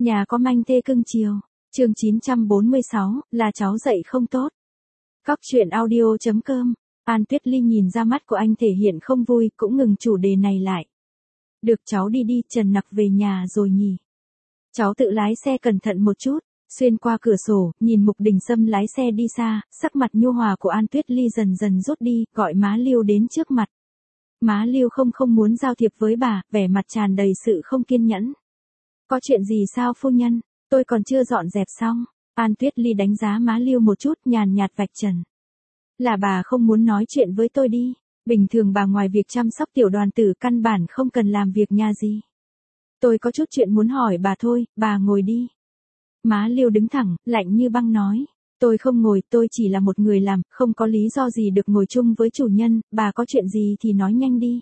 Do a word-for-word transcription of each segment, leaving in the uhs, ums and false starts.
Nhà có manh thê cưng chiều. Chương chín trăm bốn mươi sáu, là cháu dạy không tốt. Cóc truyện audio chấm com. An Tuyết Ly nhìn ra mắt của anh thể hiện không vui, cũng ngừng chủ đề này lại. Được cháu đi đi, Trần Nặc về nhà rồi nhỉ. Cháu tự lái xe cẩn thận một chút. Xuyên qua cửa sổ, nhìn Mục Đình Sâm lái xe đi xa, sắc mặt nhu hòa của An Tuyết Ly dần dần rút đi, gọi má Liêu đến trước mặt. Má Liêu không không muốn giao thiệp với bà, vẻ mặt tràn đầy sự không kiên nhẫn. Có chuyện gì sao phu nhân, tôi còn chưa dọn dẹp xong. An Tuyết Ly đánh giá má Liêu một chút, nhàn nhạt vạch trần. Là bà không muốn nói chuyện với tôi đi, bình thường bà ngoài việc chăm sóc tiểu đoàn tử căn bản không cần làm việc nhà gì. Tôi có chút chuyện muốn hỏi bà thôi, bà ngồi đi. Má Liêu đứng thẳng, lạnh như băng nói. Tôi không ngồi, tôi chỉ là một người làm, không có lý do gì được ngồi chung với chủ nhân, bà có chuyện gì thì nói nhanh đi.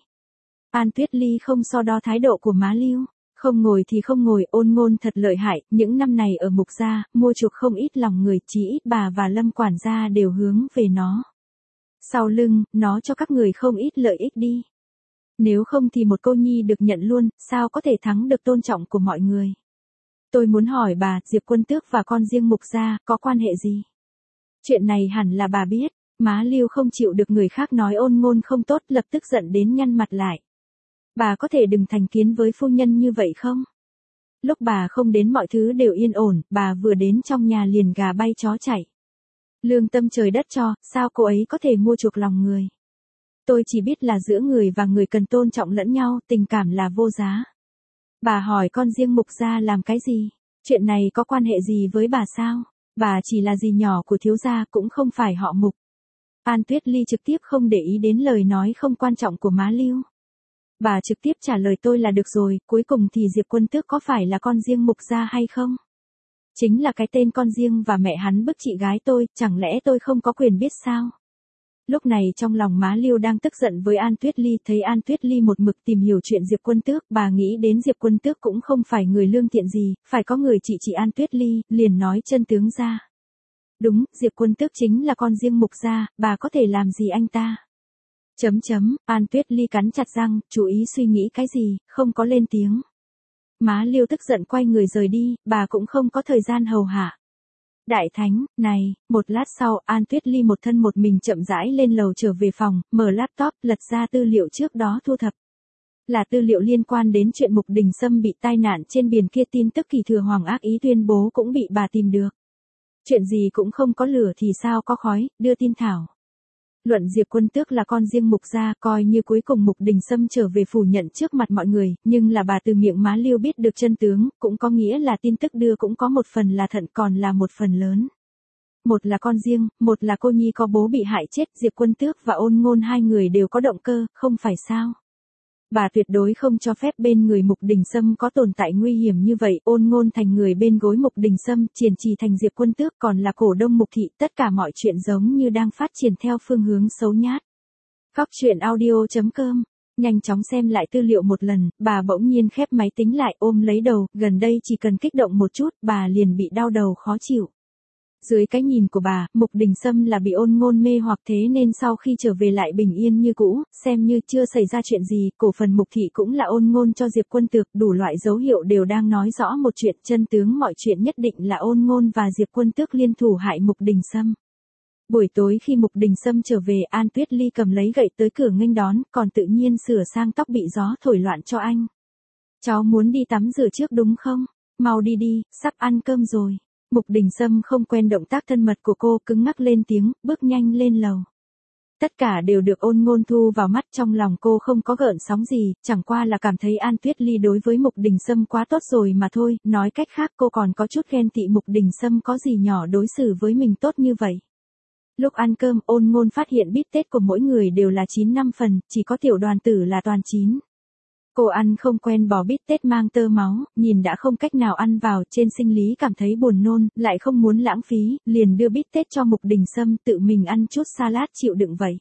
An Tuyết Ly không so đo thái độ của má Liêu. Không ngồi thì không ngồi, Ôn Ngôn thật lợi hại, những năm này ở Mục gia, mua chuộc không ít lòng người, chí ít bà và Lâm quản gia đều hướng về nó. Sau lưng, nó cho các người không ít lợi ích đi. Nếu không thì một cô nhi được nhận luôn, sao có thể thắng được tôn trọng của mọi người. Tôi muốn hỏi bà, Diệp Quân Tước và con riêng Mục gia, có quan hệ gì? Chuyện này hẳn là bà biết. Má Liêu không chịu được người khác nói Ôn Ngôn không tốt, lập tức giận đến nhăn mặt lại. Bà có thể đừng thành kiến với phu nhân như vậy không? Lúc bà không đến mọi thứ đều yên ổn, bà vừa đến trong nhà liền gà bay chó chạy. Lương tâm trời đất cho, sao cô ấy có thể mua chuộc lòng người? Tôi chỉ biết là giữa người và người cần tôn trọng lẫn nhau, tình cảm là vô giá. Bà hỏi con riêng Mục gia làm cái gì? Chuyện này có quan hệ gì với bà sao? Bà chỉ là dì nhỏ của thiếu gia, cũng không phải họ Mục. An Tuyết Ly trực tiếp không để ý đến lời nói không quan trọng của má Liêu. Bà trực tiếp trả lời tôi là được rồi, cuối cùng thì Diệp Quân Tước có phải là con riêng Mục gia hay không? Chính là cái tên con riêng và mẹ hắn bức chị gái tôi, chẳng lẽ tôi không có quyền biết sao? Lúc này trong lòng má Liêu đang tức giận với An Tuyết Ly, thấy An Tuyết Ly một mực tìm hiểu chuyện Diệp Quân Tước, bà nghĩ đến Diệp Quân Tước cũng không phải người lương thiện gì, phải có người trị trị An Tuyết Ly, liền nói chân tướng ra. Đúng, Diệp Quân Tước chính là con riêng Mục gia, bà có thể làm gì anh ta? Chấm chấm, An Tuyết Ly cắn chặt răng, chú ý suy nghĩ cái gì, không có lên tiếng. Má Liêu tức giận quay người rời đi, bà cũng không có thời gian hầu hạ. Đại thánh, này, một lát sau, An Tuyết Ly một thân một mình chậm rãi lên lầu trở về phòng, mở laptop, lật ra tư liệu trước đó thu thập. Là tư liệu liên quan đến chuyện Mục Đình Sâm bị tai nạn trên biển kia, tin tức Kỳ Thừa Hoàng ác ý tuyên bố cũng bị bà tìm được. Chuyện gì cũng không có lửa thì sao có khói, đưa tin thảo. Luận Diệp Quân Tước là con riêng Mục gia, coi như cuối cùng Mục Đình Sâm trở về phủ nhận trước mặt mọi người, nhưng là bà từ miệng má Liêu biết được chân tướng, cũng có nghĩa là tin tức đưa cũng có một phần là thận, còn là một phần lớn. Một là con riêng, một là cô nhi có bố bị hại chết, Diệp Quân Tước và Ôn Ngôn hai người đều có động cơ, không phải sao? Bà tuyệt đối không cho phép bên người Mục Đình Sâm có tồn tại nguy hiểm như vậy, Ôn Ngôn thành người bên gối Mục Đình Sâm, Triển Trì thành Diệp Quân Tước, còn là cổ đông Mục thị, tất cả mọi chuyện giống như đang phát triển theo phương hướng xấu nhát. Cóc truyện audio chấm com. Nhanh chóng xem lại tư liệu một lần, bà bỗng nhiên khép máy tính lại, ôm lấy đầu, gần đây chỉ cần kích động một chút, bà liền bị đau đầu khó chịu. Dưới cái nhìn của bà, Mục Đình Sâm là bị Ôn Ngôn mê hoặc, thế nên sau khi trở về lại bình yên như cũ, xem như chưa xảy ra chuyện gì, cổ phần Mục thị cũng là Ôn Ngôn cho Diệp Quân Tước, đủ loại dấu hiệu đều đang nói rõ một chuyện, chân tướng mọi chuyện nhất định là Ôn Ngôn và Diệp Quân Tước liên thủ hại Mục Đình Sâm. Buổi tối khi Mục Đình Sâm trở về, An Tuyết Ly cầm lấy gậy tới cửa nghênh đón, còn tự nhiên sửa sang tóc bị gió thổi loạn cho anh. Cháu muốn đi tắm rửa trước đúng không? Mau đi đi, sắp ăn cơm rồi. Mục Đình Sâm không quen động tác thân mật của cô, cứng ngắc lên tiếng, bước nhanh lên lầu. Tất cả đều được Ôn Ngôn thu vào mắt, trong lòng cô không có gợn sóng gì, chẳng qua là cảm thấy An Tuyết Ly đối với Mục Đình Sâm quá tốt rồi mà thôi, nói cách khác cô còn có chút ghen tị Mục Đình Sâm có gì nhỏ đối xử với mình tốt như vậy. Lúc ăn cơm, Ôn Ngôn phát hiện bít tết của mỗi người đều là chín năm phần, chỉ có tiểu đoàn tử là toàn chín. Cô ăn không quen bò bít tết mang tơ máu, nhìn đã không cách nào ăn vào, trên sinh lý cảm thấy buồn nôn, lại không muốn lãng phí, liền đưa bít tết cho Mục Đình Sâm, tự mình ăn chút salad chịu đựng vậy.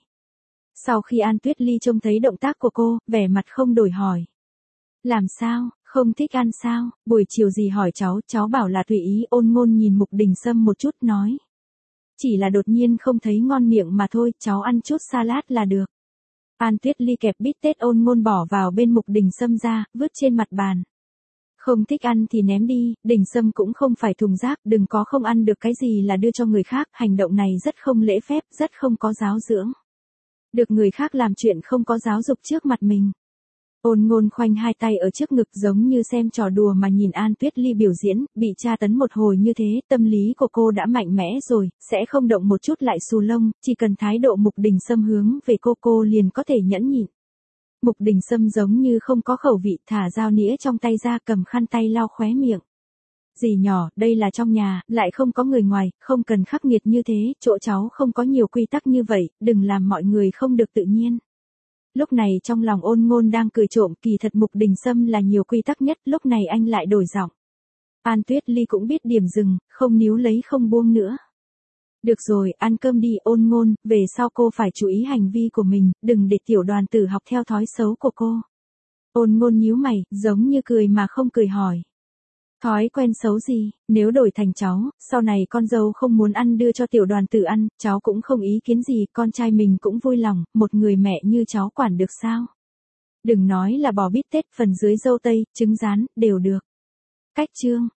Sau khi An Tuyết Ly trông thấy động tác của cô, vẻ mặt không đổi hỏi. Làm sao, không thích ăn sao, buổi chiều gì hỏi cháu, cháu bảo là tùy ý. Ôn Ngôn nhìn Mục Đình Sâm một chút nói. Chỉ là đột nhiên không thấy ngon miệng mà thôi, cháu ăn chút salad là được. An Tuyết Ly kẹp bít tết Ôn Ngôn bỏ vào bên Mục Đình Sâm ra, vứt trên mặt bàn. Không thích ăn thì ném đi, Đình Sâm cũng không phải thùng rác, đừng có không ăn được cái gì là đưa cho người khác, hành động này rất không lễ phép, rất không có giáo dưỡng. Được người khác làm chuyện không có giáo dục trước mặt mình. Ôn Ngôn khoanh hai tay ở trước ngực giống như xem trò đùa mà nhìn An Tuyết Ly biểu diễn, bị tra tấn một hồi như thế, tâm lý của cô đã mạnh mẽ rồi, sẽ không động một chút lại xù lông, chỉ cần thái độ Mục Đình Sâm hướng về cô cô liền có thể nhẫn nhịn. Mục Đình Sâm giống như không có khẩu vị, thả dao nĩa trong tay ra, cầm khăn tay lau khóe miệng. Dì nhỏ, đây là trong nhà, lại không có người ngoài, không cần khắc nghiệt như thế, chỗ cháu không có nhiều quy tắc như vậy, đừng làm mọi người không được tự nhiên. Lúc này trong lòng Ôn Ngôn đang cười trộm, kỳ thật Mục Đình Sâm là nhiều quy tắc nhất, lúc này anh lại đổi giọng. An Tuyết Ly cũng biết điểm dừng, không níu lấy không buông nữa. Được rồi, ăn cơm đi. Ôn Ngôn, về sau cô phải chú ý hành vi của mình, đừng để tiểu đoàn tử học theo thói xấu của cô. Ôn Ngôn nhíu mày, giống như cười mà không cười hỏi. Thói quen xấu gì, nếu đổi thành cháu, sau này con dâu không muốn ăn đưa cho tiểu đoàn tử ăn, cháu cũng không ý kiến gì, con trai mình cũng vui lòng, một người mẹ như cháu quản được sao? Đừng nói là bò bít tết, phần dưới dâu tây, trứng rán, đều được. Cách chương.